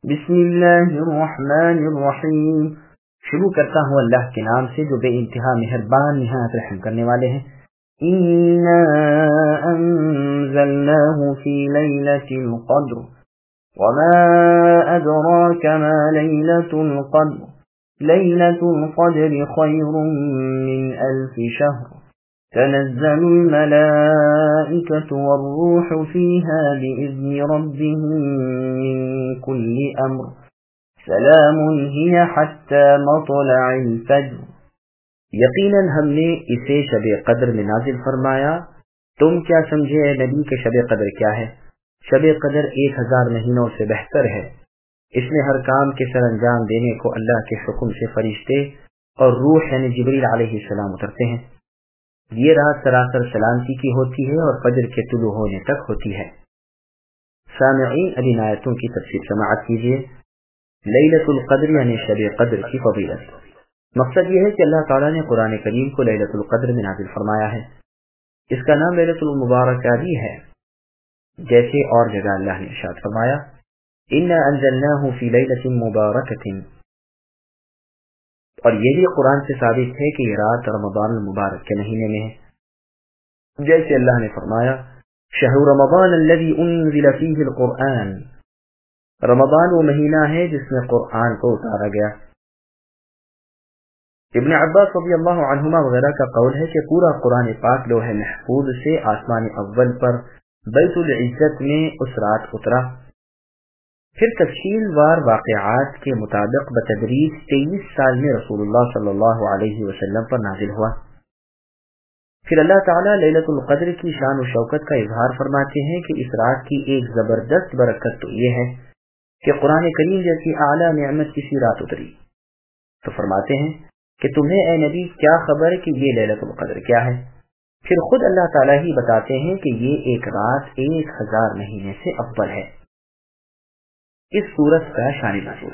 بسم اللہ الرحمن الرحیم. شروع کرتا ہوں اللہ کے نام سے جو بے انتہا مہربان نہایت رحم کرنے والے ہیں. انا انزلناه في ليلة القدر وما ادراك ما ليلة القدر ليلة القدر خير من 1000 شهر تنزل الملائكة والروح فيها بإذن ربهم من كل أمر سلام هي حتى مطلع الفجر. یقیناً ہم نے اسے شب قدر میں نازل فرمایا. تم کیا سمجھے اے نبی کہ شب قدر کیا ہے؟ شب قدر 1000 مہینوں سے بہتر ہے. اس میں ہر کام کے سر انجام دینے کو اللہ کے حکم سے فرشتے اور روح یعنی جبریل علیہ السلام اترتے ہیں. یہ رات سراسر سلامتی کی ہوتی ہے اور فجر کے طلوع ہونے تک ہوتی ہے. سامعین اب ان آیتوں کی تفسیر سماعت کیجیے. لیلۃ القدر یعنی شب قدر کی فضیلت. مقصد یہ ہے کہ اللہ تعالیٰ نے قرآن کریم کو لیلۃ القدر میں نازل فرمایا ہے. اس کا نام لیلۃ المبارکہ بھی ہے، جیسے اور جگہ اللہ نے ارشاد فرمایا انا انزلناہ فی لیلۃ مبارکۃ، اور یہ بھی قرآن سے ثابت ہے کہ یہ رات رمضان المبارک کے مہینے میں ہے. جیسے اللہ نے فرمایا شہر رمضان الذی انزل فیہ القرآن، رمضان وہ مہینہ ہے جس میں قرآن کو اتارا گیا. ابن عباس رضی اللہ عنہما وغیرہ کا قول ہے کہ پورا قرآن پاک لوح محفوظ سے آسمان اول پر بیت العزت میں اس رات اترا. پھر تفصیل وار واقعات کے مطابق بتدریج 23 سال میں رسول اللہ صلی اللہ علیہ وسلم پر نازل ہوا. پھر اللہ تعالیٰ لیلۃ القدر کی شان و شوکت کا اظہار فرماتے ہیں کہ اس رات کی ایک زبردست برکت تو یہ ہے کہ قرآن کریم جیسی اعلیٰ نعمت کسی رات اتری. تو فرماتے ہیں کہ تمہیں اے نبی کیا خبر کہ یہ لیلۃ القدر کیا ہے؟ پھر خود اللہ تعالیٰ ہی بتاتے ہیں کہ یہ ایک رات 1000 مہینے سے افضل ہے. اس سورت کا شان نزول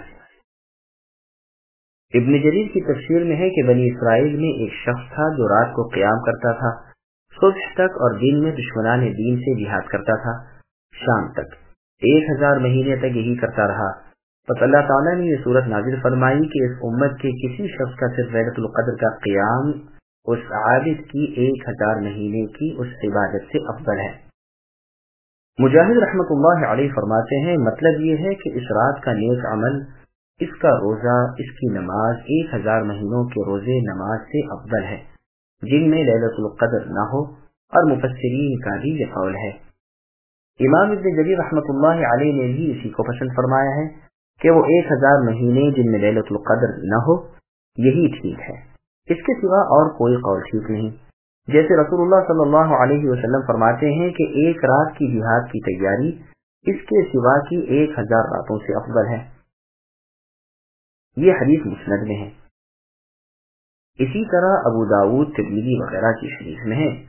ابن جریر کی تفسیر میں ہے کہ بنی اسرائیل میں ایک شخص تھا جو رات کو قیام کرتا تھا صبح تک اور دن میں دشمنان دین سے جہاد کرتا تھا شام تک. 1000 مہینے تک یہی کرتا رہا. پس اللہ تعالیٰ نے یہ سورت نازل فرمائی کہ اس امت کے کسی شخص کا صرف لیلۃ القدر کا قیام اس عابد کی 1000 مہینے کی اس عبادت سے افضل ہے. مجاہد رحمۃ اللہ علیہ فرماتے ہیں مطلب یہ ہے کہ اس رات کا نیک عمل، اس کا روزہ، اس کی نماز 1000 مہینوں کے روزے نماز سے افضل ہے جن میں لیلۃ القدر نہ ہو. اور مفسرین کا بھی یہ قول ہے. امام ابن جریر رحمۃ اللہ علیہ نے بھی اسی کو پسند فرمایا ہے کہ وہ 1000 مہینے جن میں لیلۃ القدر نہ ہو یہی ٹھیک ہے. اس کے سوا اور کوئی قول ٹھیک نہیں. جیسے رسول اللہ صلی اللہ علیہ وسلم فرماتے ہیں کہ ایک رات کی جہاد کی تیاری اس کے سوا کی 1000 راتوں سے افضل ہے. یہ حدیث مسند میں ہے. اسی طرح ابو داؤد، ترمذی وغیرہ کی حدیث میں ہے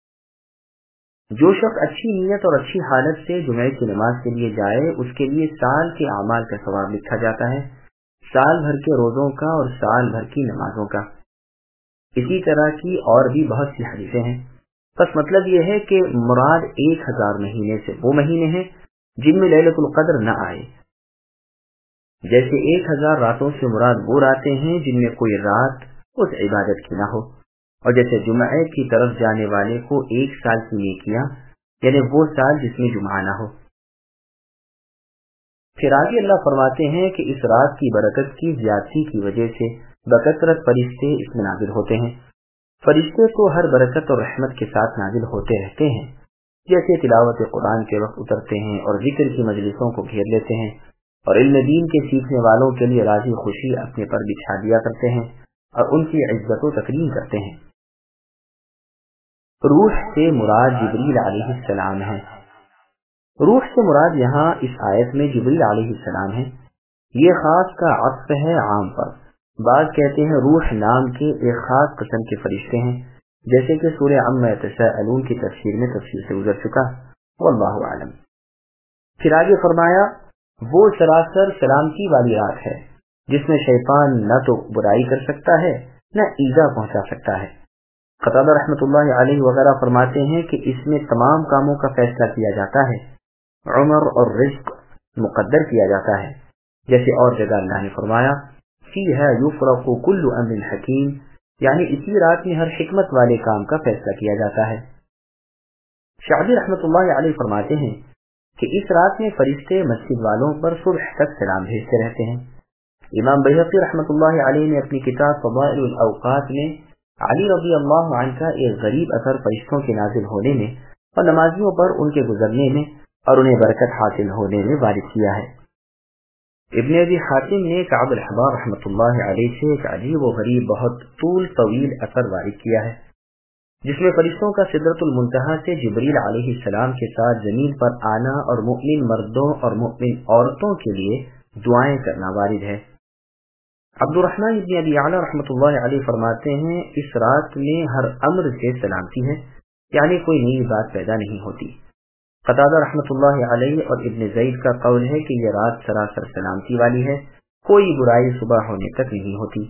جو شخص اچھی نیت اور اچھی حالت سے جمعے کی نماز کے لیے جائے اس کے لیے سال کے اعمال کا ثواب لکھا جاتا ہے، سال بھر کے روزوں کا اور سال بھر کی نمازوں کا. اسی طرح کی اور بھی بہت سی حدیثیں ہیں. بس مطلب یہ ہے کہ مراد 1000 مہینے سے وہ مہینے ہیں جن میں لیلۃ القدر نہ آئے. جیسے 1000 راتوں سے مراد وہ راتیں ہیں جن میں کوئی رات اس عبادت کی نہ ہو، اور جیسے جمعے کی طرف جانے والے کو 1 سال کی نیکیاں یعنی وہ سال جس میں جمعہ نہ ہو. پھر آگے اللہ فرماتے ہیں کہ اس رات کی برکت کی زیادتی کی وجہ سے بکثرت فرشتے اس میں نازل ہوتے ہیں. فرشتے تو ہر برکت اور رحمت کے ساتھ نازل ہوتے رہتے ہیں، جیسے تلاوت قرآن کے وقت اترتے ہیں اور ذکر کی مجلسوں کو گھیر لیتے ہیں اور علم دین کے سیکھنے والوں کے لیے راضی خوشی اپنے پر بچھا دیا کرتے ہیں اور ان کی عزت و تکریم کرتے ہیں. روح سے مراد جبریل علیہ السلام ہے. روح سے مراد یہاں اس آیت میں جبریل علیہ السلام ہے. یہ خاص کا عطف ہے عام پر. بعض کہتے ہیں روح نام کے ایک خاص قسم کے فرشتے ہیں، جیسے کہ سورہ عما یتساءلون کی تفسیر میں تفصیل سے گزر چکا. واللہ اعلم. پھر آگے فرمایا وہ سراسر سلامتی والی رات ہے جس میں شیطان نہ تو برائی کر سکتا ہے نہ ایذا پہنچا سکتا ہے. قتادہ رحمۃ اللہ علیہ وغیرہ فرماتے ہیں کہ اس میں تمام کاموں کا فیصلہ کیا جاتا ہے، عمر اور رزق مقدر کیا جاتا ہے. جیسے اور جگہ اللہ نے فرمایا فیہا یفرق کل امر حکیم، یعنی اسی رات میں ہر حکمت والے کام کا فیصلہ کیا جاتا ہے۔ شعبی رحمۃ اللہ علیہ فرماتے ہیں کہ اس رات میں فرشتے مسجد والوں پر صبح تک سلام بھیجتے رہتے ہیں۔ امام بہقی رحمۃ اللہ علیہ نے اپنی کتاب فضائل الاوقات میں علی رضی اللہ عنہ کا ایک غریب اثر فرشتوں کے نازل ہونے میں اور نمازیوں پر ان کے گزرنے میں اور انہیں برکت حاصل ہونے میں وارد کیا ہے۔ ابن ابی حاتم نے کعب الحبار رحمۃ اللہ علیہ سے ایک عجیب و غریب بہت طویل اثر وارد کیا ہے، جس میں فرشتوں کا سدرۃ المنتہا سے جبریل علیہ السلام کے ساتھ زمین پر آنا اور مؤمن مردوں اور مؤمن عورتوں کے لیے دعائیں کرنا وارد ہے۔ عبد الرحمن ابن ابی اعلی رحمۃ اللہ علیہ فرماتے ہیں اس رات میں ہر امر سے سلامتی ہے، یعنی کوئی نئی بات پیدا نہیں ہوتی۔ قتادہ رحمۃ اللہ علیہ اور ابن زید کا قول ہے کہ یہ رات سراسر سلامتی والی ہے، کوئی برائی صبح ہونے تک نہیں ہوتی۔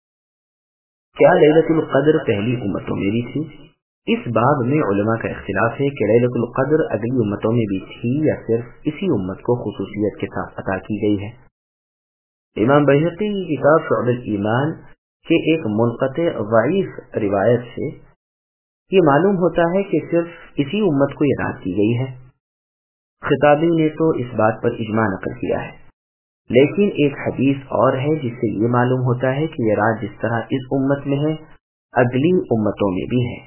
کیا لیلۃ القدر پہلی امتوں میں بھی تھی؟ اس باب میں علماء کا اختلاف ہے کہ لیلۃ القدر اگلی امتوں میں بھی تھی یا صرف اسی امت کو خصوصیت کے ساتھ عطا کی گئی ہے۔ امام بہقی کی کتاب شعب الایمان کے ایک منقطع ضعیف روایت سے یہ معلوم ہوتا ہے کہ صرف اسی امت کو یہ رات کی گئی ہے۔ خطابی نے تو اس بات پر اجماع نقل کیا ہے، لیکن ایک حدیث اور ہے جس سے یہ معلوم ہوتا ہے کہ یہ رات جس طرح اس امت میں ہے اگلی امتوں میں بھی ہے۔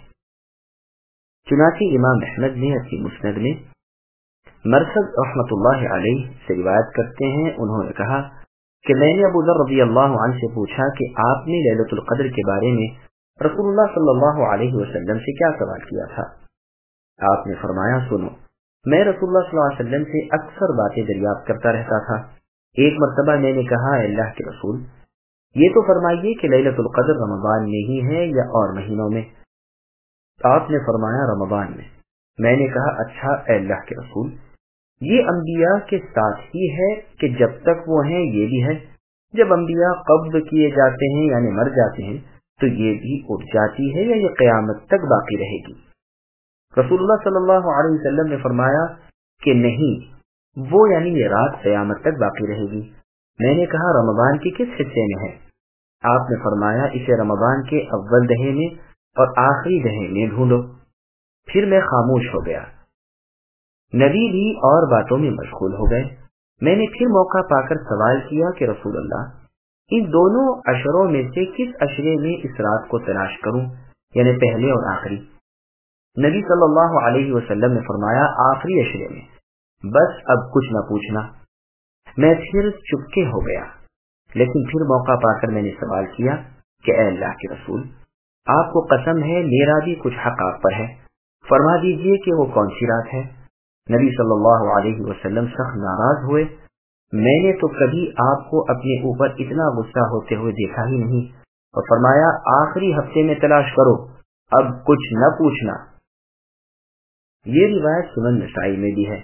چنانچہ امام احمد نے اپنی مسند میں مرثد رحمۃ اللہ علیہ سے روایت کرتے ہیں، انہوں نے کہا کہ میں نے ابو ذر رضی اللہ عنہ سے پوچھا کہ آپ نے لیلۃ القدر کے بارے میں رسول اللہ صلی اللہ علیہ وسلم سے کیا سوال کیا تھا؟ آپ نے فرمایا سنو، میں رسول اللہ صلی اللہ علیہ وسلم سے اکثر باتیں دریافت کرتا رہتا تھا۔ ایک مرتبہ میں نے کہا اے اللہ کے رسول، یہ تو فرمائیے کہ لیلۃ القدر رمضان میں ہی ہے یا اور مہینوں میں؟ آپ نے فرمایا رمضان میں۔ میں نے کہا اچھا اے اللہ کے رسول، یہ انبیاء کے ساتھ ہی ہے کہ جب تک وہ ہیں یہ بھی ہے؟ جب انبیاء قبض کیے جاتے ہیں یعنی مر جاتے ہیں تو یہ بھی اٹھ جاتی ہے یا یہ قیامت تک باقی رہے گی؟ رسول اللہ صلی اللہ علیہ وسلم نے فرمایا کہ نہیں، وہ یعنی یہ رات قیامت تک باقی رہے گی۔ میں نے کہا رمضان کے کس حصے میں ہے؟ آپ نے فرمایا اسے رمضان کے اول دہے میں اور آخری دہے میں ڈھونڈو۔ پھر میں خاموش ہو گیا۔ نبی بھی اور باتوں میں مشغول ہو گئے۔ میں نے پھر موقع پا کر سوال کیا کہ رسول اللہ، ان دونوں عشروں میں سے کس عشرے میں اس رات کو تلاش کروں، یعنی پہلے اور آخری؟ نبی صلی اللہ علیہ وسلم نے فرمایا آخری عشرے میں، بس اب کچھ نہ پوچھنا۔ میں پھر چپکے ہو گیا، لیکن پھر موقع پا کر میں نے سوال کیا کہ اے اللہ کے رسول، آپ کو قسم ہے میرا بھی کچھ حق آپ پر ہے، فرما دیجئے کہ وہ کون سی رات ہے؟ نبی صلی اللہ علیہ وسلم سخت ناراض ہوئے۔ میں نے تو کبھی آپ کو اپنے اوپر اتنا غصہ ہوتے ہوئے دیکھا ہی نہیں، اور فرمایا آخری ہفتے میں تلاش کرو، اب کچھ نہ پوچھنا۔ یہ روایت سنن نسائی میں بھی ہے۔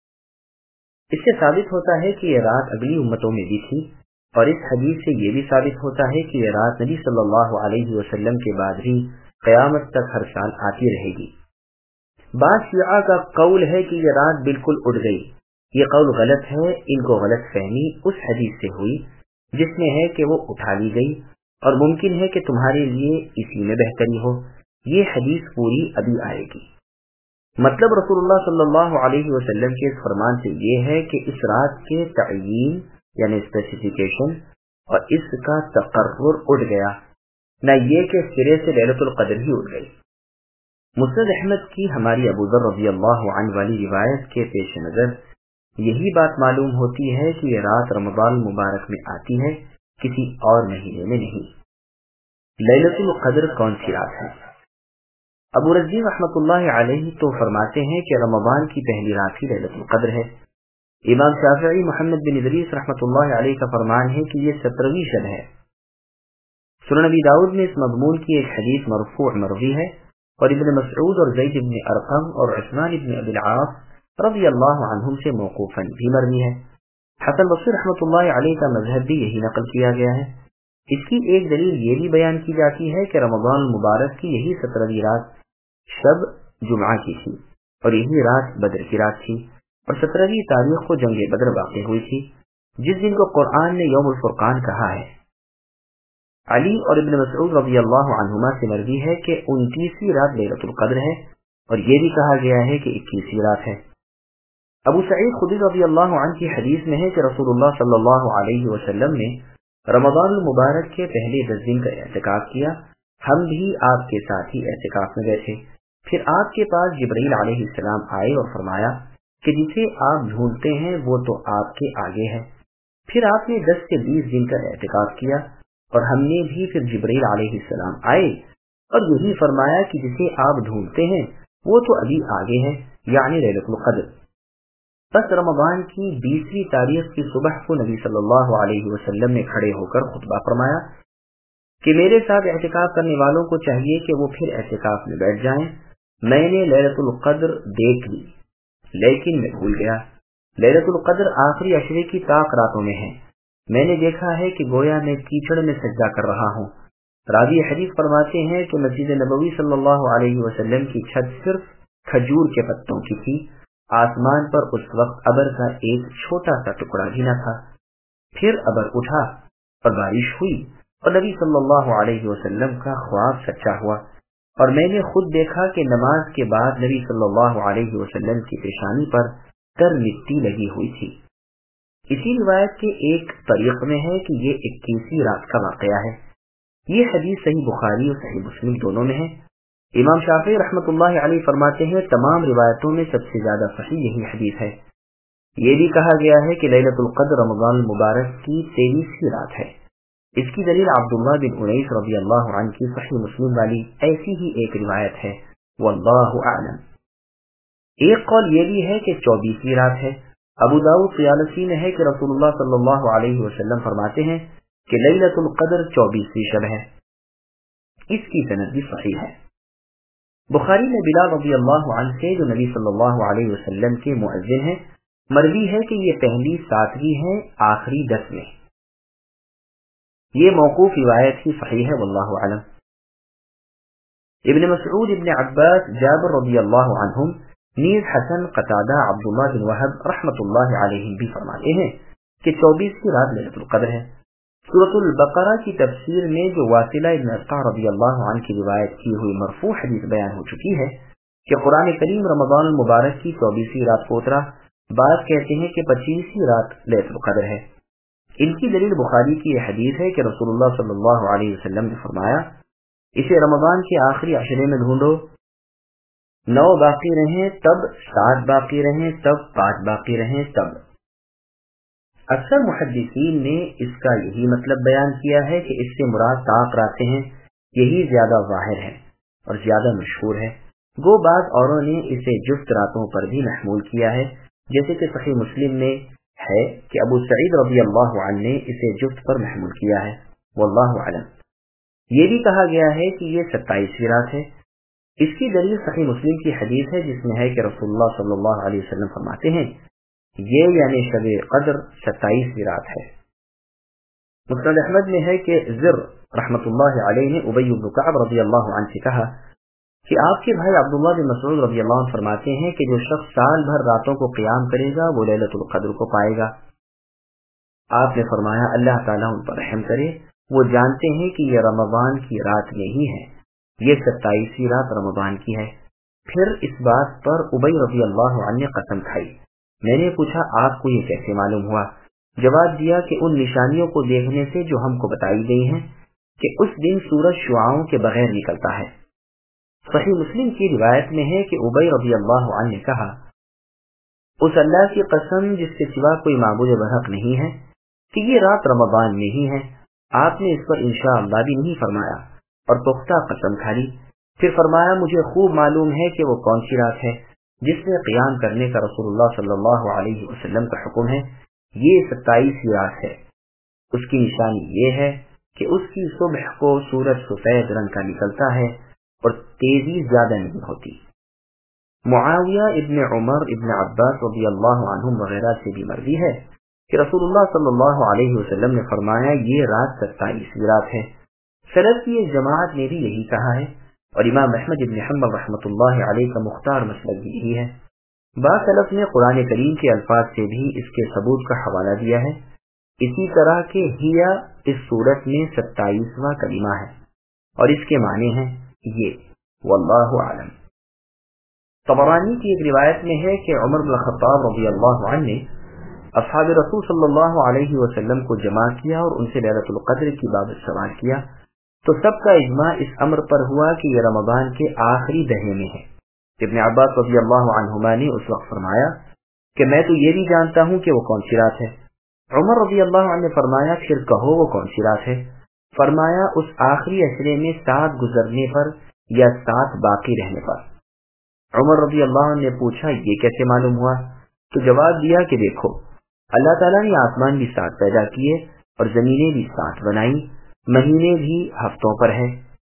اس سے ثابت ہوتا ہے کہ یہ رات اگلی امتوں میں بھی تھی، اور اس حدیث سے یہ بھی ثابت ہوتا ہے کہ یہ رات نبی صلی اللہ علیہ وسلم کے بعد بھی قیامت تک ہر سال آتی رہے گی۔ بعض شیعہ کا قول ہے کہ یہ رات بالکل اٹھ گئی۔ یہ قول غلط ہے، ان کو غلط فہمی اس حدیث سے ہوئی جس میں ہے کہ وہ اٹھا لی گئی، اور ممکن ہے کہ تمہارے لیے اسی میں بہتری ہو۔ یہ حدیث پوری ابھی آئے گی۔ مطلب رسول اللہ صلی اللہ علیہ وسلم کے اس فرمان سے یہ ہے کہ اس رات کے تعیین یعنی اسپیسیفیکیشن اور اس کا تقرر اٹھ گیا، نہ یہ کہ سرے سے لیلۃ القدر ہی اٹھ گئی۔ مسند احمد کی ہماری ابو ذر رضی اللہ عنہ والی روایت کے پیش نظر یہی بات معلوم ہوتی ہے کہ یہ رات رمضان مبارک میں آتی ہے، کسی اور مہینے میں نہیں۔ لیلۃ القدر کون سی رات ہے؟ ابو رزین رحمۃ اللہ علیہ تو فرماتے ہیں کہ رمضان کی پہلی رات ہی لیلۃ القدر ہے۔ امام شافعی محمد بن ادریس رحمۃ اللہ علیہ کا فرمان ہے کہ یہ 17ویں شب ہے۔ سنن ابی داؤد میں اس مضمون کی ایک حدیث مرفوع مروی ہے، اور ابن مسعود اور زید بن ارقم اور عثمان بن ابی العاص رضی اللہ عنہم سے موقوفاً بھی مروی ہے۔ حسن بصری رحمۃ اللہ علیہ کا مذہب بھی یہی نقل کیا گیا ہے۔ اس کی ایک دلیل یہ بھی بیان کی جاتی ہے کہ رمضان المبارک کی یہی 17ویں رات شب جمعہ کی تھی، اور یہی رات بدر کی رات تھی، اور 17ویں تاریخ کو جنگ بدر واقع ہوئی تھی۔ जिस दिन को कुरान ने यौमुल फुरकान कहा है। अली और इब्न मसऊद रज़ी अल्लाह अन्हुमा से मरवी है कि 29वीं रात लैलतुल क़द्र है, और ये भी कहा गया है कि 21वीं रात है। अबू सईद खुदरी रज़ी अल्लाह अन्हु की हदीस में है कि रसूलुल्लाह सल्लल्लाहु अलैहि वसल्लम ने रमज़ान मुबारक के पहले 10 दिन का एहतिकाफ किया। हम भी आपके साथ ही एहतिकाफ में गए थे। फिर आपके पास जिब्रील अलैहिस्सलाम आए और फरमाया कि जिसे आप ढूंढते हैं वो तो आपके आगे है। फिर आपने 10 से 20 दिन का एहतिकाफ किया और हमने भी फिर जिब्रील अलैहिस्सलाम आए और यही फरमाया कि जिसे आप ढूंढते हैं वो तो अभी आगे है, यानी लैलतुल क़द्र। बस रमज़ान की 20वीं तारीख की सुबह को नबी सल्लल्लाहु अलैहि वसल्लम ने खड़े होकर खुतबा फरमाया कि मेरे साथ एहतिकाफ करने वालों को चाहिए कि वो फिर एहतिकाफ में बैठ जाएं। मैंने लैलतुल क़द्र देख ली, लेकिन मैं भूल गया। लैलतुल क़द्र आखिरी अशरे की ताक रातों में है। मैंने देखा है कि गोया मैं कीचड़ में सजदा कर रहा हूँ। रावी हदीस फरमाते हैं कि मस्जिद नबवी सल्लल्लाहु अलैहि वसल्लम की छत सिर्फ खजूर के पत्तों की थी। आसमान पर उस वक्त अबर का एक छोटा सा टुकड़ा भी न था। फिर अबर उठा और बारिश हुई और नबी सल्लल्लाहु अलैहि वसल्लम का ख्वाब सच्चा हुआ, और मैंने खुद देखा कि नमाज के बाद नबी सल्लल्लाहु अलैहि वसल्लम की पेशानी पर तर मिट्टी लगी हुई थी। इसी रिवायत के एक तरीक में है कि ये 21वीं रात का वाकया है। ये हदीस सही बुखारी और सही मुस्लिम दोनों में है। इमाम शाफी रहमतुल्लाह अलैह फरमाते हैं तमाम रिवायतों में सबसे ज्यादा सही यही हदीस है। ये भी कहा गया है कि लैलतुल क़द्र रमज़ान मुबारक की 23वीं रात है। इसकी दलील अब्दुल्लाह बिन उनैस रज़ी अल्लाह अन्हु की सही मुस्लिम वाली ऐसी ही एक रिवायत है। वल्लाहु अअलम। एक कौल ये भी है कि 24वीं रात है। अबू दाऊद तयालसी में है कि रसूलुल्लाह सल्लल्लाहु अलैहि वसल्लम फरमाते हैं कि लैलतुल क़द्र 24वीं शब है। इसकी सनद भी सही है। बुखारी में बिलाल रज़ी अल्लाह अन्हु से, जो नबी सल्लल्लाहु अलैहि वसल्लम के मुअज्जिन हैं, मरवी है कि ये पहली 7वीं है, आखिरी 10 में। ये मौकूफ रिवायत ही सही है। वल्लाहु अअलम। इब्न मसऊद, इब्न अब्बास, जाबिर रज़ी अल्लाह अन्हुम, नीज हसन, कतादा, अब्दुल्लाह बिन वहब रहमतुल्लाह अलैहिम भी फरमाते हैं कि 24वीं रात लैलतुल क़द्र है। सूरतुल बकरा की तफसीर में जो वासिला इब्न अस्क़ा रज़ी अल्लाह अन्हु की रिवायत की हुई मरफू हदीस बयान हो चुकी है कि कुरान करीम रमज़ान मुबारक की 24वीं रात को उतरा। बात कहते हैं कि 25वीं रात लैलतुल क़द्र है। इनकी दलील बुखारी की यह हदीस है कि रसूलुल्लाह सल्लल्लाहु अलैहि वसल्लम ने फरमाया, इसे रमज़ान के आखिरी अशरे में ढूंढो, 9 बाकी रहें तब, 7 बाकी रहें तब, 5 बाकी रहें तब। अक्सर मुहद्दिसीन ने इसका यही मतलब बयान किया है कि इससे मुराद ताक रातें हैं। यही ज्यादा ज़ाहिर है और ज्यादा मशहूर है। गो बाद औरों ने इसे जुफ्त रातों पर भी महमूल किया है, जैसे कि सही मुस्लिम में है कि अबू सईद रज़ी अल्लाह अन्हु ने इसे जुफ्त पर महमूल किया है। वल्लाहु अअलम। ये भी कहा गया है कि ये 27वीं रात है। इसकी दलील सही मुस्लिम की हदीस है जिसमें है कि रसूलुल्लाह सल्लल्लाहु अलैहि वसल्लम फरमाते हैं, ये यानी शब क़द्र 27वीं रात है। मुस्नद अहमद में है कि ज़िर रहमतुल्लाह अलैहि ने उबय इब्न कअब रज़ी अल्लाह अन्हु से कहा कि आपके भाई अब्दुल्लाह बिन मसऊद रज़ी अल्लाह अन्हु फरमाते हैं कि जो शख्स साल भर रातों को क़याम करेगा वो लैलतुल क़द्र को पाएगा। आपने फरमाया, अल्लाह ताला उन पर रहम करे, वो जानते हैं कि ये रमज़ान की रात नहीं है, ये 27वीं रात रमज़ान की है। फिर इस बात पर उबय रज़ी अल्लाह अन्हु ने कसम खाई। मैंने पूछा, आपको ये कैसे मालूम हुआ? जवाब दिया कि उन निशानियों को देखने से जो हमको बताई गई हैं कि उस दिन सूरज शुआओं के बगैर निकलता है। सही मुस्लिम की रिवायत में है कि उबय रज़ी अल्लाह अन्हु ने कहा, उस अल्लाह की कसम जिसके सिवा कोई माबूद बहक नहीं है कि ये रात रमज़ान में ही है। आपने इस पर इंशाअल्लाह भी नहीं फरमाया और पुख्ता कसम खा ली। फिर फरमाया, मुझे खूब मालूम है कि वो कौन सी रात है जिसमें क़याम करने का रसूलुल्लाह सल्लल्लाहु अलैहि वसल्लम का हुक्म है। ये 27वीं रात है। उसकी निशानी ये है कि उसकी सुबह को सूरज सफेद रंग का निकलता है और तेजी ज्यादा नहीं होती। मुआविया इब्न उमर इब्न अब्बास रज़ी अल्लाह अन्हुम वगैरह से भी मरवी है कि रसूलुल्लाह सल्लल्लाहु अलैहि वसल्लम ने फरमाया, ये रात 27वीं रात है। सलफ की एक जमात ने भी यही कहा है और इमाम अहमद इब्न हंबल रहमतुल्लाह अलैहि का मुख्तार मसलक भी यही है। बाद सलफ ने कुरान करीम के अल्फाज से भी इसके सबूत का हवाला दिया है। اسی طرح کے ہیا اس صورت میں 27واں کلمہ ہے اور اس کے معنی ہیں یہ واللہ اعلم۔ طبرانی کی ایک روایت میں ہے کہ عمر بن الخطاب رضی اللہ عنہ نے اصحاب رسول صلی اللہ علیہ وسلم کو جمع کیا اور ان سے لیلۃ القدر کی بابت سوال کیا تو سب کا اجماع اس امر پر ہوا کہ یہ رمضان کے آخری دہے میں ہے۔ ابن عباس رضی اللہ عنہما نے اس وقت فرمایا کہ میں تو یہ بھی جانتا ہوں کہ وہ کون سی رات ہے۔ عمر رضی اللہ عنہ نے فرمایا پھر کہو وہ کون سی رات ہے؟ فرمایا اس آخری عشرے میں 7 گزرنے پر یا 7 باقی رہنے پر۔ عمر رضی اللہ عنہ نے پوچھا یہ کیسے معلوم ہوا؟ تو جواب دیا کہ دیکھو اللہ تعالیٰ نے آسمان بھی 7 پیدا کیے اور زمینیں بھی 7 بنائی، مہینے بھی ہفتوں پر ہے،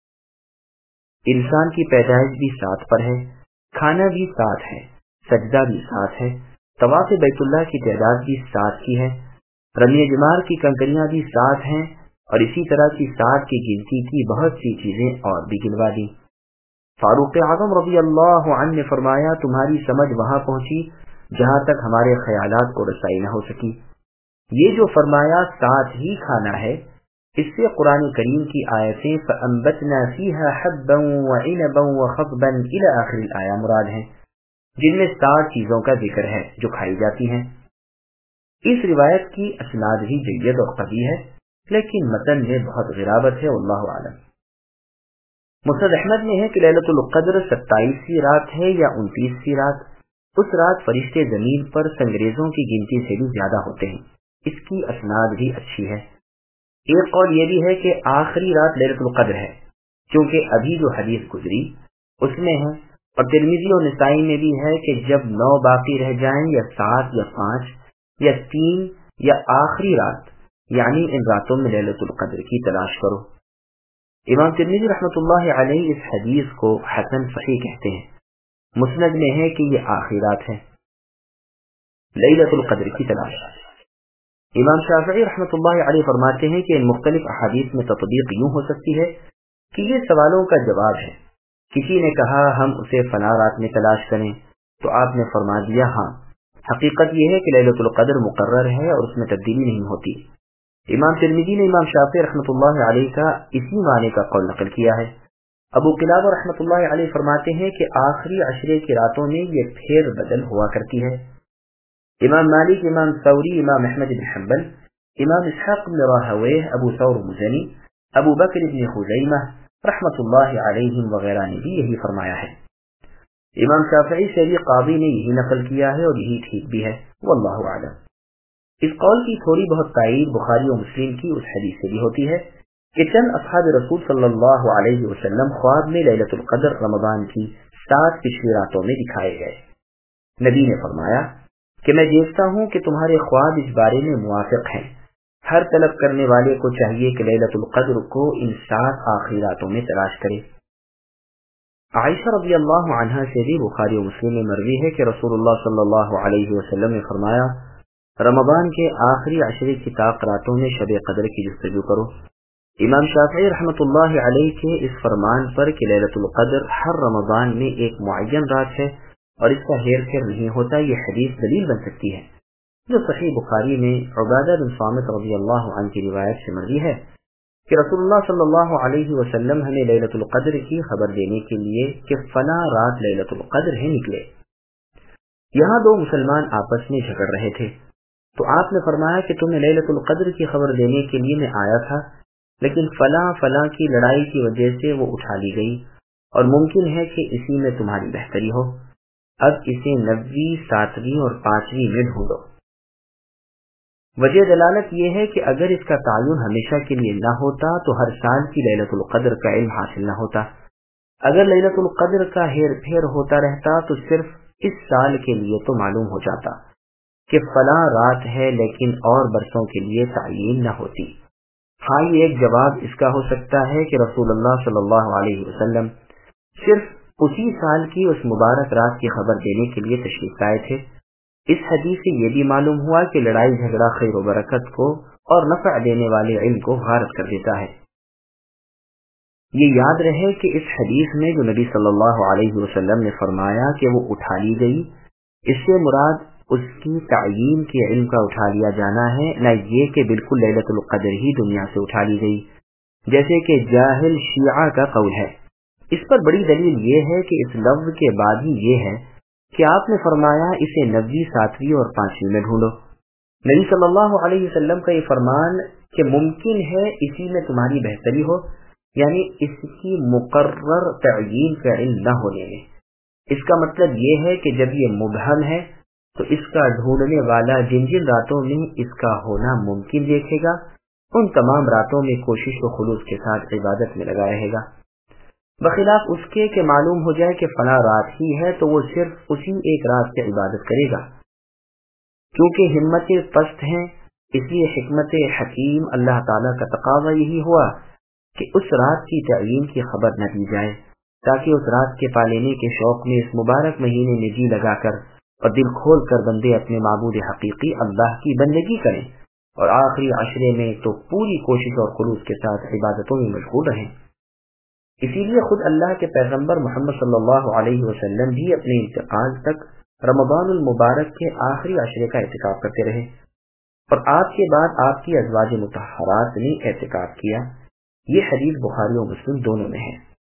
انسان کی پیدائش بھی 7 پر ہے، کھانا بھی 7 ہے، سجدہ بھی 7 ہے، طواف بیت اللہ کی تعداد بھی 7 کی ہے، رمی جمار کی کنکریاں بھی 7 ہیں اور اسی طرح کی 7 کی گنتی کی بہت سی چیزیں اور بھی گنوا دی۔ فاروق اعظم رضی اللہ عنہ نے فرمایا تمہاری سمجھ وہاں پہنچی جہاں تک ہمارے خیالات کو رسائی نہ ہو سکی۔ یہ جو فرمایا 7 ہی کھانا ہے، اس سے قرآن کریم کی آیتیں فَأَنبَتْنَا فِيهَا حَبًّا وَعِنَبًا وَخَضْبًا إِلَى آخر الآیہ مراد ہیں، جن میں 7 چیزوں کا ذکر ہے جو کھائی جاتی ہیں۔ اس روایت کی اسناد بھی جید اور قوی ہے لیکن متن میں بہت غرابت ہے، واللہ اعلم۔ مسند احمد میں ہے کہ لیلۃ القدر 27ویں رات ہے یا 29ویں رات۔ اس رات فرشتے زمین پر سنگریزوں کی گنتی سے بھی زیادہ ہوتے ہیں، اس کی اسناد بھی اچھی ہے۔ ایک قول یہ بھی ہے کہ آخری رات لیلۃ القدر ہے کیونکہ ابھی جو حدیث گزری اس میں ہے، اور ترمذی اور نسائی میں بھی ہے کہ جب 9 باقی رہ جائیں یا 7 یا 5 یا 3 یا آخری رات یعنی ان راتوں میں لیلۃ القدر کی تلاش کرو۔ امام ترمذی رحمۃ اللہ علیہ اس حدیث کو حسن صحیح کہتے ہیں۔ مسند میں ہے کہ یہ آخری رات ہے لیلۃ القدر کی تلاش۔ امام شافعی رحمۃ اللہ علیہ فرماتے ہیں کہ ان مختلف احادیث میں تطبیق یوں ہو سکتی ہے کہ یہ سوالوں کا جواب ہے۔ کسی نے کہا ہم اسے فلاں رات میں تلاش کریں تو آپ نے فرما دیا ہاں، حقیقت یہ ہے کہ لیلۃ القدر مقرر ہے اور اس میں تبدیلی نہیں ہوتی۔ امام ترمذی نے امام شافعی رحمۃ اللہ علیہ کا اسی معنی کا قول نقل کیا ہے۔ ابو قلابہ رحمۃ اللہ علیہ فرماتے ہیں کہ آخری عشرے کی راتوں میں یہ پھیر بدل ہوا کرتی ہے۔ امام مالک، امام ثوری، امام احمد بن حنبل، امام اسحاق بن راہویہ، ابو ثور مزنی، ابو بکر بن خزیمہ رحمۃ اللہ علیہم وغیرہ نے بھی یہی فرمایا ہے۔ امام شافعی سے بھی قاضی نے یہی نقل کیا ہے اور یہی ٹھیک بھی ہے، واللہ اعلم۔ اس قول کی تھوڑی بہت تائید بخاری و مسلم کی اس حدیث سے بھی ہوتی ہے کہ چند اصحاب رسول صلی اللہ علیہ وسلم خواب میں لیلۃ القدر رمضان کی 7 پچھلی راتوں میں دکھائے گئے۔ نبی نے فرمایا کہ میں دیکھتا ہوں کہ تمہارے خواب اس بارے میں موافق ہیں، ہر طلب کرنے والے کو چاہیے کہ لیلۃ القدر کو ان 7 آخری راتوں میں تلاش کرے۔ عائشہ رضی اللہ عنہا سے بھی بخاری و مسلم میں مروی ہے کہ رسول اللہ صلی اللہ علیہ وسلم نے فرمایا رمضان کے آخری عشرے کی طاق راتوں میں شب قدر کی جستجو کرو۔ امام شافعی رحمۃ اللہ علیہ کے اس فرمان پر کہ لیلۃ القدر ہر رمضان میں ایک معین رات ہے اور اس کا ہیر پھیر نہیں ہوتا، یہ حدیث دلیل بن سکتی ہے، جو صحیح بخاری میں عبادہ بن صامت رضی اللہ عنہ کی روایت سے مروی ہے کہ رسول اللہ صلی اللہ علیہ وسلم ہمیں لیلۃ القدر کی خبر دینے کے لیے کہ فلاں رات لیلۃ القدر ہے نکلے۔ یہاں 2 مسلمان آپس میں جھگڑ رہے تھے تو آپ نے فرمایا کہ تمہیں لیلۃ القدر کی خبر دینے کے لیے میں آیا تھا، لیکن فلاں کی لڑائی کی وجہ سے وہ اٹھا لی گئی اور ممکن ہے کہ اسی میں تمہاری بہتری ہو، اب اسے 9ویں، 7ویں اور 5ویں میں ڈھونڈو۔ وجہ دلالت یہ ہے کہ اگر اس کا تعین ہمیشہ کے لیے نہ ہوتا تو ہر سال کی لیلۃ القدر کا علم حاصل نہ ہوتا۔ اگر لیلۃ القدر کا ہیر پھیر ہوتا رہتا تو صرف اس سال کے لیے تو معلوم ہو جاتا کہ فلاں رات ہے لیکن اور برسوں کے لیے تعین نہ ہوتی۔ ہاں یہ ایک جواب اس کا ہو سکتا ہے کہ رسول اللہ صلی اللہ علیہ وسلم صرف اسی سال کی اس مبارک رات کی خبر دینے کے لیے تشریف لائے تھے۔ اس حدیث سے یہ بھی معلوم ہوا کہ لڑائی جھگڑا خیر و برکت کو اور نفع دینے والے علم کو غارت کر دیتا ہے۔ یہ یاد رہے کہ اس حدیث میں جو نبی صلی اللہ علیہ وسلم نے فرمایا کہ وہ اٹھا لی گئی، اس سے مراد اس کی تعین کے علم کا اٹھا لیا جانا ہے، نہ یہ کہ بالکل لیلۃ القدر ہی دنیا سے اٹھا لی گئی، جیسے کہ جاہل شیعہ کا قول ہے۔ اس پر بڑی دلیل یہ ہے کہ اس لفظ کے بعد ہی یہ ہے کہ آپ نے فرمایا اسے 90، 7ویں اور 5ویں میں ڈھونڈو۔ نبی صلی اللہ علیہ وسلم کا یہ فرمان کہ ممکن ہے اسی میں تمہاری بہتری ہو، یعنی اس کی مقرر تعین کا علم نہ ہونے میں، اس کا مطلب یہ ہے کہ جب یہ مبہم ہے تو اس کا ڈھونڈنے والا جن جن راتوں میں اس کا ہونا ممکن دیکھے گا، ان تمام راتوں میں کوشش و خلوص کے ساتھ عبادت میں لگا رہے گا، بخلاف اس کے کہ معلوم ہو جائے کہ فلاں رات ہی ہے تو وہ صرف اسی ایک رات سے عبادت کرے گا۔ کیونکہ ہمتیں پست ہیں، اس لیے حکمت حکیم اللہ تعالیٰ کا تقاضا یہی ہوا کہ اس رات کی تعین کی خبر نہ دی جائے، تاکہ اس رات کے پالینے کے شوق میں اس مبارک مہینے میں جی لگا کر اور دل کھول کر بندے اپنے معبود حقیقی اللہ کی بندگی کریں، اور آخری عشرے میں تو پوری کوشش اور خلوص کے ساتھ عبادتوں میں مشغول رہیں۔ اسی لیے خود اللہ کے پیغمبر محمد صلی اللہ علیہ وسلم بھی اپنے انتقال تک رمضان المبارک کے آخری عشرے کا اعتکاف کرتے رہے، اور آپ کے بعد آپ کی ازواج مطہرات نے اعتکاف کیا۔ یہ حدیث بخاری و مسلم دونوں میں ہے۔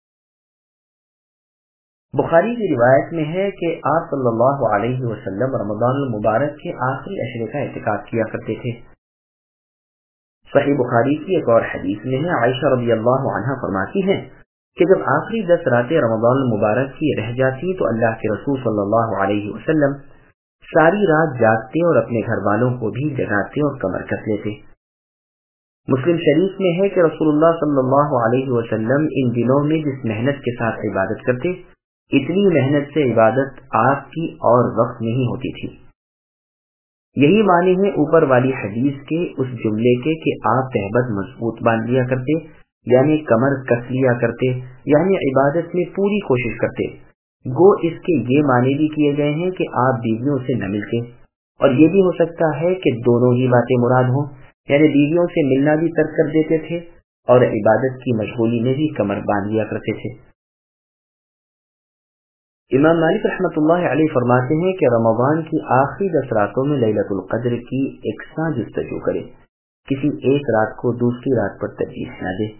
بخاری کی روایت میں ہے کہ آپ صلی اللہ علیہ وسلم رمضان المبارک کے آخری عشرے کا اعتکاف کیا کرتے تھے۔ صحیح بخاری کی ایک اور حدیث میں ہے، عائشہ رضی اللہ عنہا فرماتی ہیں کہ جب آخری 10 راتیں رمضان المبارک کی رہ جاتی تو اللہ کے رسول صلی اللہ علیہ وسلم ساری رات جاگتے اور اپنے گھر والوں کو بھی جگاتے اور کمر کس لیتے۔ مسلم شریف میں ہے کہ رسول اللہ صلی اللہ علیہ وسلم ان دنوں میں جس محنت کے ساتھ عبادت کرتے، اتنی محنت سے عبادت آپ کی اور وقت نہیں ہوتی تھی۔ یہی معنی ہے اوپر والی حدیث کے اس جملے کے کہ آپ تہبت مضبوط باندھ لیا کرتے، یعنی کمر کس لیا کرتے، یعنی عبادت میں پوری کوشش کرتے۔ گو اس کے یہ معنی بھی کیے گئے ہیں کہ آپ بیویوں سے نہ ملتے، اور یہ بھی ہو سکتا ہے کہ دونوں ہی باتیں مراد ہوں، یعنی بیویوں سے ملنا بھی ترک کر دیتے تھے اور عبادت کی مشغولی میں بھی کمر باندھ لیا کرتے تھے۔ امام مالک رحمۃ اللہ علیہ فرماتے ہیں کہ رمضان کی آخری 10 راتوں میں لیلۃ القدر کی یکساں جستجو کرے، کسی ایک رات کو دوسری رات پر ترجیح نہ دے۔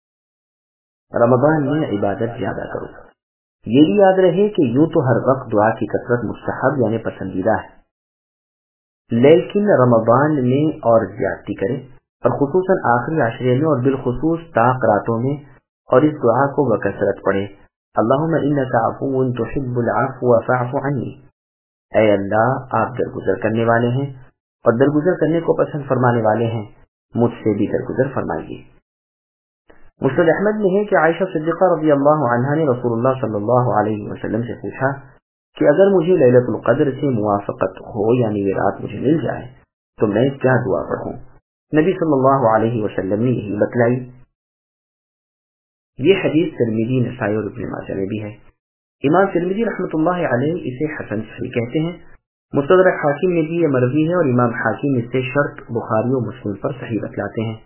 رمضان میں عبادت زیادہ کرو۔ یہ بھی یاد رہے کہ یوں تو ہر وقت دعا کی کثرت مستحب یعنی پسندیدہ ہے، لیکن رمضان میں اور زیادتی کرے، اور خصوصاً آخری عشرے میں اور بالخصوص طاق راتوں میں، اور اس دعا کو بکثرت پڑھے، اللہم انک عفو تحب العفو فاعف عنی، اے اللہ آپ درگزر کرنے والے ہیں اور درگزر کرنے کو پسند فرمانے والے ہیں، مجھ سے بھی درگزر فرمائیے۔ مسند احمد میں ہے کہ عائشہ صدیقہ رضی اللہ عنہا نے رسول اللہ صلی اللہ علیہ وسلم سے پوچھا کہ اگر مجھے لیلۃ القدر سے موافقت ہو، یعنی یہ رات مجھے مل جائے، تو میں کیا دعا پڑھوں؟ نبی صلی اللہ علیہ وسلم نے یہی بتلائی۔ یہ حدیث ترمذی، نسائی اور ابن ماجہ میں بھی ہے۔ امام ترمذی رحمۃ اللہ علیہ اسے حسن صحیح کہتے ہیں۔ مستدرک حاکم میں بھی یہ مروی ہے اور امام حاکم اس سے شرط بخاری و مسلم پر صحیح بتلاتے ہیں۔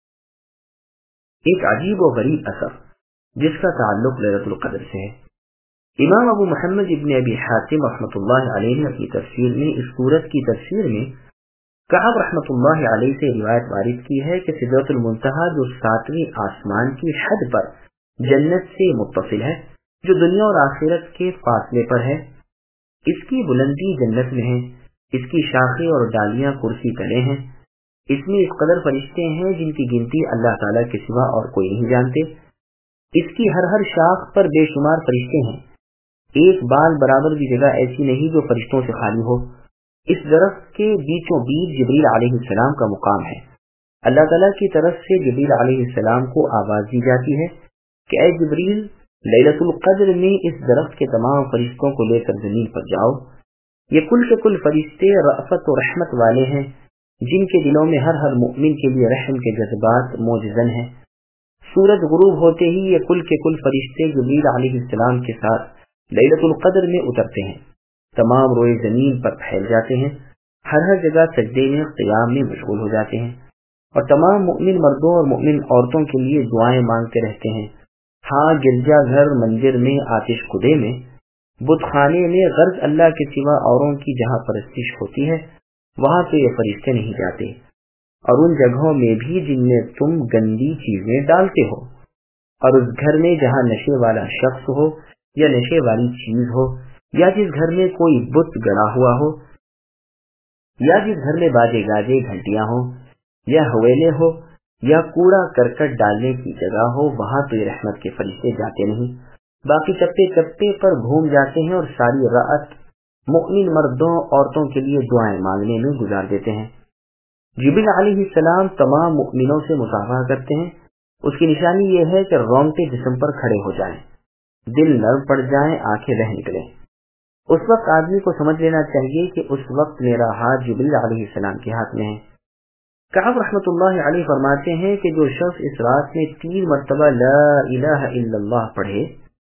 ایک عجیب و غریب اثر جس کا تعلق لیلۃ القدر سے ہے، امام ابو محمد ابن ابی حاتم رحمۃ اللہ علیہ نے اپنی تفسیر میں اس سورت کی تفسیر میں کعب رحمۃ اللہ علیہ سے روایت وارد کی ہے کہ سدرۃ المنتہا جو 7ویں آسمان کی حد پر جنت سے متصل ہے، جو دنیا اور آخرت کے فاصلے پر ہے، اس کی بلندی جنت میں ہے، اس کی شاخیں اور ڈالیاں کرسی تلے ہیں، اس میں اس قدر فرشتے ہیں جن کی گنتی اللہ تعالیٰ کے سوا اور کوئی نہیں جانتے، اس کی ہر شاخ پر بے شمار فرشتے ہیں، ایک بال برابر بھی جگہ ایسی نہیں جو فرشتوں سے خالی ہو، اس درخت کے بیچوں بیچ جبریل علیہ السلام کا مقام ہے، اللہ تعالیٰ کی طرف سے جبریل علیہ السلام کو آواز دی جاتی ہے کہ اے جبریل، لیلۃ القدر میں اس درخت کے تمام فرشتوں کو لے کر زمین پر جاؤ۔ یہ کل کے کل فرشتے رأفت و رحمت والے ہیں، جن کے دلوں میں ہر مؤمن کے لیے رحم کے جذبات موجزن ہیں۔ سورج غروب ہوتے ہی یہ کل کے کل فرشتے جبریل علیہ السلام کے ساتھ لیلۃ القدر میں اترتے ہیں، تمام روئے زمین پر پھیل جاتے ہیں، ہر جگہ سجدے میں قیام میں مشغول ہو جاتے ہیں، اور تمام مؤمن مردوں اور مؤمن عورتوں کے لیے دعائیں مانگتے رہتے ہیں۔ ہاں، گرجا گھر، مندر میں، آتش کدے میں بت خانے میں غرض اللہ کے سوا اوروں کی جہاں پرستش ہوتی ہے وہاں تو یہ فرشتے نہیں جاتے، اور ان جگہوں میں بھی جن میں تم گندی چیزیں ڈالتے ہو، اور اس گھر میں جہاں نشے والا شخص ہو یا نشے والی چیز ہو، یا جس گھر میں کوئی بت گڑا ہوا ہو، یا جس گھر میں باجے گاجے گھنٹیاں ہو، یا حویلے ہو، یا کوڑا کرکٹ ڈالنے کی جگہ ہو، وہاں تو یہ رحمت کے فرشتے جاتے نہیں، باقی چپے چپے پر گھوم جاتے ہیں اور ساری رات مؤمن مردوں عورتوں کے لیے دعائیں مانگنے میں گزار دیتے ہیں۔ جبریل علیہ السلام تمام مؤمنوں سے مصافحہ کرتے ہیں۔ اس کی نشانی یہ ہے کہ رونگٹے جسم پر کھڑے ہو جائیں، دل نرم پڑ جائیں، آنکھیں بہ نکلیں۔ اس وقت آدمی کو سمجھ لینا چاہیے کہ اس وقت میرا ہاتھ جبریل علیہ السلام کے ہاتھ میں ہے۔ کعب رحمۃ اللہ علیہ فرماتے ہیں کہ جو شخص اس رات میں 3 مرتبہ لا الہ الا اللہ پڑھے،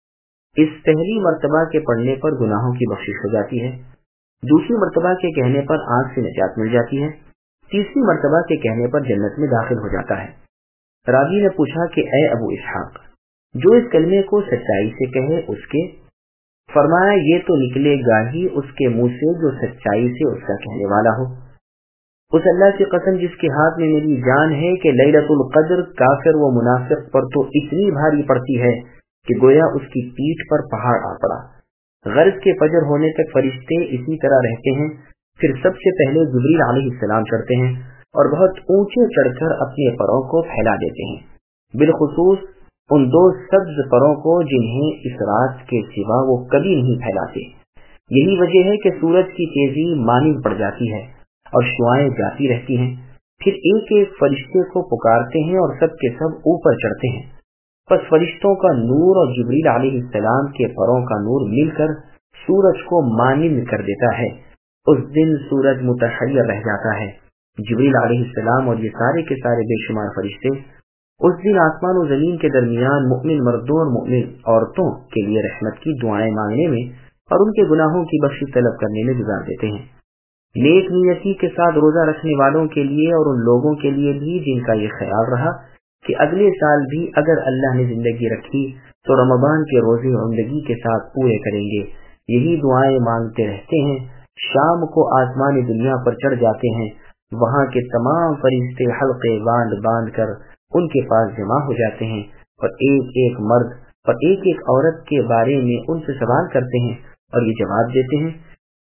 اس پہلی مرتبہ کے پڑھنے پر گناہوں کی بخشش ہو جاتی ہے، دوسری مرتبہ کے کہنے پر آگ سے نجات مل جاتی ہے، تیسری مرتبہ کے کہنے پر جنت میں داخل ہو جاتا ہے۔ راوی نے پوچھا کہ اے ابو اسحاق، جو اس کلمے کو سچائی سے کہے اس کے؟ فرمایا یہ تو نکلے گا ہی اس کے منہ سے جو سچائی سے اس کا کہنے والا ہو۔ اس اللہ کی قسم جس کے ہاتھ میں میری جان ہے کہ لیلۃ القدر کافر و منافق پر تو اتنی بھاری پڑتی ہے کہ گویا اس کی پیٹھ پر پہاڑ آ پڑا۔ غرض کے فجر ہونے تک فرشتے اسی طرح رہتے ہیں، پھر سب سے پہلے جبریل علیہ السلام چڑھتے ہیں اور بہت اونچے چڑھ کر اپنے پروں کو پھیلا دیتے ہیں، بالخصوص ان 2 سبز پروں کو جنہیں اس رات کے سوا وہ کبھی نہیں پھیلاتے۔ یہی وجہ ہے کہ سورج کی تیزی مانند پڑ جاتی ہے اور شعاعیں جاتی رہتی ہیں، پھر ایک ایک فرشتے کو پکارتے ہیں اور سب کے سب اوپر چڑھتے ہیں۔ پس فرشتوں کا نور اور جبریل علیہ السلام کے پروں کا نور مل کر سورج کو مانند کر دیتا ہے۔ اس دن سورج متحیر رہ جاتا ہے۔ جبریل علیہ السلام اور یہ سارے کے سارے بے شمار فرشتے اس دن آسمان و زمین کے درمیان مؤمن مردوں اور مؤمن عورتوں کے لیے رحمت کی دعائیں مانگنے میں اور ان کے گناہوں کی بخشش طلب کرنے میں گزار دیتے ہیں۔ نیک نیتی کے ساتھ روزہ رکھنے والوں کے لیے اور ان لوگوں کے لیے بھی جن کا یہ خیال رہا کہ اگلے سال بھی اگر اللہ نے زندگی رکھی تو رمضان کے روزے عمدگی کے ساتھ پورے کریں گے، یہی دعائیں مانگتے رہتے ہیں۔ شام کو آسمان دنیا پر چڑھ جاتے ہیں، وہاں کے تمام فرشتے حلقے باندھ باندھ کر ان کے پاس جمع ہو جاتے ہیں اور ایک ایک مرد اور ایک ایک عورت کے بارے میں ان سے سوال کرتے ہیں اور یہ جواب دیتے ہیں،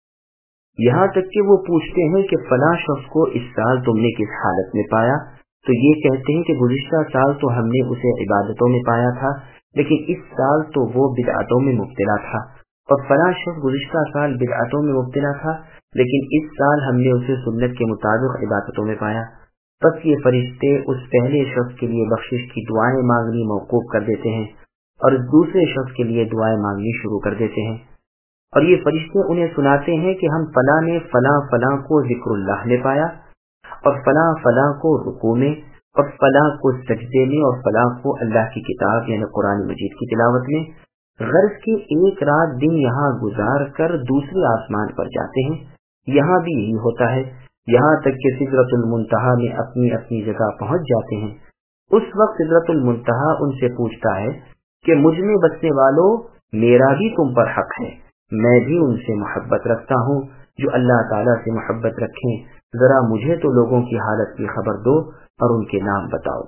یہاں تک کہ وہ پوچھتے ہیں کہ فلاں شخص کو اس سال تم نے کس حالت میں پایا؟ تو یہ کہتے ہیں کہ گزشتہ سال تو ہم نے اسے عبادتوں میں پایا تھا، لیکن اس سال تو وہ بدعتوں میں مبتلا تھا، اور فلاں شخص گزشتہ سال بدعتوں میں مبتلا تھا لیکن اس سال ہم نے اسے سنت کے مطابق عبادتوں میں پایا۔ بس یہ فرشتے اس پہلے شخص کے لیے بخشش کی دعائیں مانگنی موقوف کر دیتے ہیں اور دوسرے شخص کے لیے دعائیں مانگنی شروع کر دیتے ہیں، اور یہ فرشتے انہیں سناتے ہیں کہ ہم فلاں نے فلاں فلاں کو ذکر اللہ میں پایا، اور فلاں فلاں کو رکوع میں، اور فلاں کو سجدے میں، اور فلاں کو اللہ کی کتاب یعنی قرآن مجید کی تلاوت میں۔ غرض کے ایک رات دن یہاں گزار کر دوسرے آسمان پر جاتے ہیں۔ یہاں بھی یہی ہوتا ہے، یہاں تک کہ سدرۃ المنتہا میں اپنی اپنی جگہ پہنچ جاتے ہیں۔ اس وقت سدرۃ المنتہا ان سے پوچھتا ہے کہ مجھ میں بسنے والوں، میرا بھی تم پر حق ہے، میں بھی ان سے محبت رکھتا ہوں جو اللہ تعالیٰ سے محبت رکھیں، ذرا مجھے تو لوگوں کی حالت کی خبر دو اور ان کے نام بتاؤ۔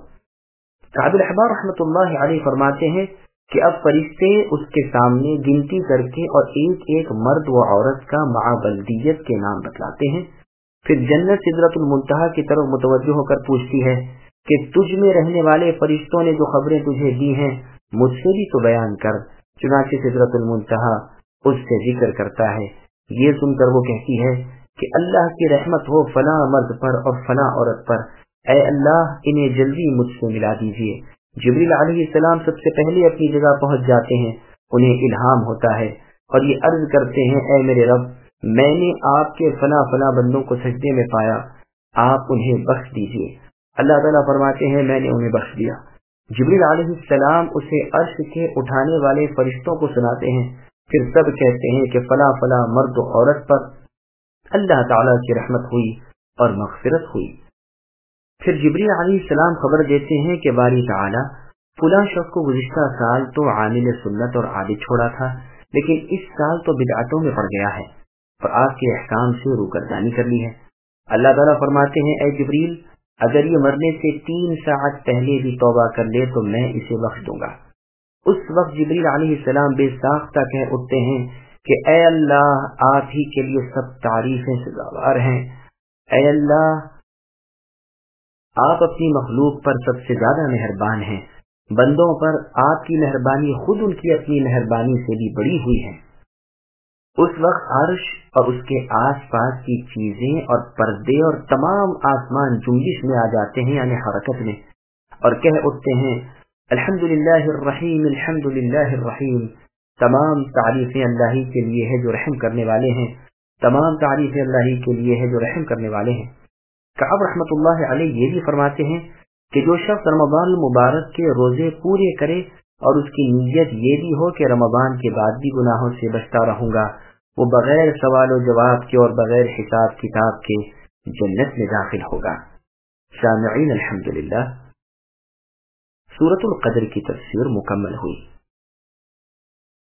کعب الاحبار رحمۃ اللہ علیہ فرماتے ہیں کہ اب فرشتے اس کے سامنے گنتی کر کے اور ایک ایک مرد و عورت کا مع بلدیت کے نام بتلاتے ہیں۔ پھر جنت سدرۃ المنتہا کی طرف متوجہ ہو کر پوچھتی ہے کہ تجھ میں رہنے والے فرشتوں نے جو خبریں تجھے دی ہیں مجھ سے بھی تو بیان کر۔ چنانچہ سدرۃ المنتہا اس سے ذکر کرتا ہے۔ یہ سن کر وہ کہتی ہے کہ اللہ کی رحمت ہو فلاں مرد پر اور فلاں عورت پر، اے اللہ انہیں جلدی مجھ سے ملا دیجیے۔ جبریل علیہ السلام سب سے پہلے اپنی جگہ پہنچ جاتے ہیں، انہیں الہام ہوتا ہے اور یہ عرض کرتے ہیں، اے میرے رب، میں نے آپ کے فلاں فلاں بندوں کو سجدے میں پایا، آپ انہیں بخش دیجیے۔ اللہ تعالیٰ فرماتے ہیں میں نے انہیں بخش دیا۔ جبریل علیہ السلام اسے عرش کے اٹھانے والے فرشتوں کو سناتے ہیں، پھر سب کہتے ہیں کہ فلاں فلاں مرد و عورت پر اللہ تعالیٰ کی رحمت ہوئی اور مغفرت ہوئی۔ پھر جبریل علیہ السلام خبر دیتے ہیں کہ باری تعالیٰ فلاں شخص کو گزشتہ سال تو عامل سنت اور عابد چھوڑا تھا، लेकिन इस साल तो बिदअतों में पड़ गया है और आपके अहकाम से रूगर्दानी कर ली है। अल्लाह ताला फरमाते हैं, ऐ जिब्रील, अगर ये मरने से 3 साल पहले भी तौबा कर ले तो मैं इसे बख्श दूंगा। उस वक्त जिब्रील अलैहिस्सलाम बेसाख्ता कह उठते हैं कि ऐ अल्लाह, आप ही के लिए सब तारीफें सज़ावार हैं। ऐ अल्लाह, आप अपनी मखलूक पर सबसे ज्यादा मेहरबान हैं। बंदों पर आपकी मेहरबानी खुद उनकी अपनी मेहरबानी से भी बड़ी हुई है। उस वक्त अर्श और उसके आसपास की चीजें और पर्दे और तमाम आसमान जुम्बिश में आ जाते हैं, यानी हरकत में, और कह उठते हैं, अल्हम्दुलिल्लाहिर रहीम, अल्हम्दुलिल्लाहिर रहीम। तमाम तारीफें अल्लाह ही के लिए है जो रहम करने वाले हैं। तमाम तारीफें अल्लाह ही के लिए है जो रहम करने वाले हैं। कअब रहमतुल्लाह अलैह ये भी फरमाते हैं कि जो शख्स रमजान मुबारक के रोजे पूरे करे और उसकी नीयत ये भी हो कि रमजान के बाद भी गुनाहों से बचता रहूंगा, वो बगैर सवाल और जवाब के और बगैर हिसाब किताब के जन्नत में दाखिल होगा। सामिईन, अल्हम्दुलिल्लाह, सूरतुल क़द्र की तफसीर मुकम्मल हुई।